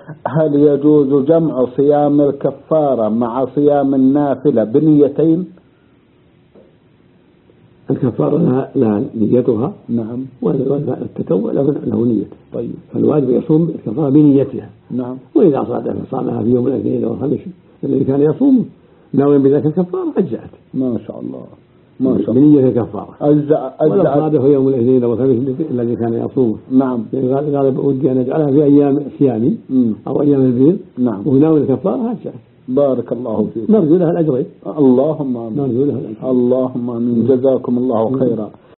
هل يجوز جمع صيام الكفارة مع صيام النافلة بنيتين؟ الكفارة لها نيتها. نعم. والتطوع له نية. طيب. فالواجب يصوم الكفارة بنيتها. نعم. وإذا صامها في يوم الاثنين والخميس الذي كان يصوم ناوي بذلك الكفارة أجزأت. ما شاء الله. ما شاء الله. بنية الكفارة. أجزأت. ولا صادف يوم الاثنين والخميس الذي كان يصومه. نعم. قال ودي أن أجعلها في أيام صيامي أو أيام البيض. نعم. وناوي الكفارة أجزأت. بارك الله فيك. نرجو لها الأجرين. اللهم آمين. نرجو لها الأجرين. اللهم آمين. جزاكم الله خيرا.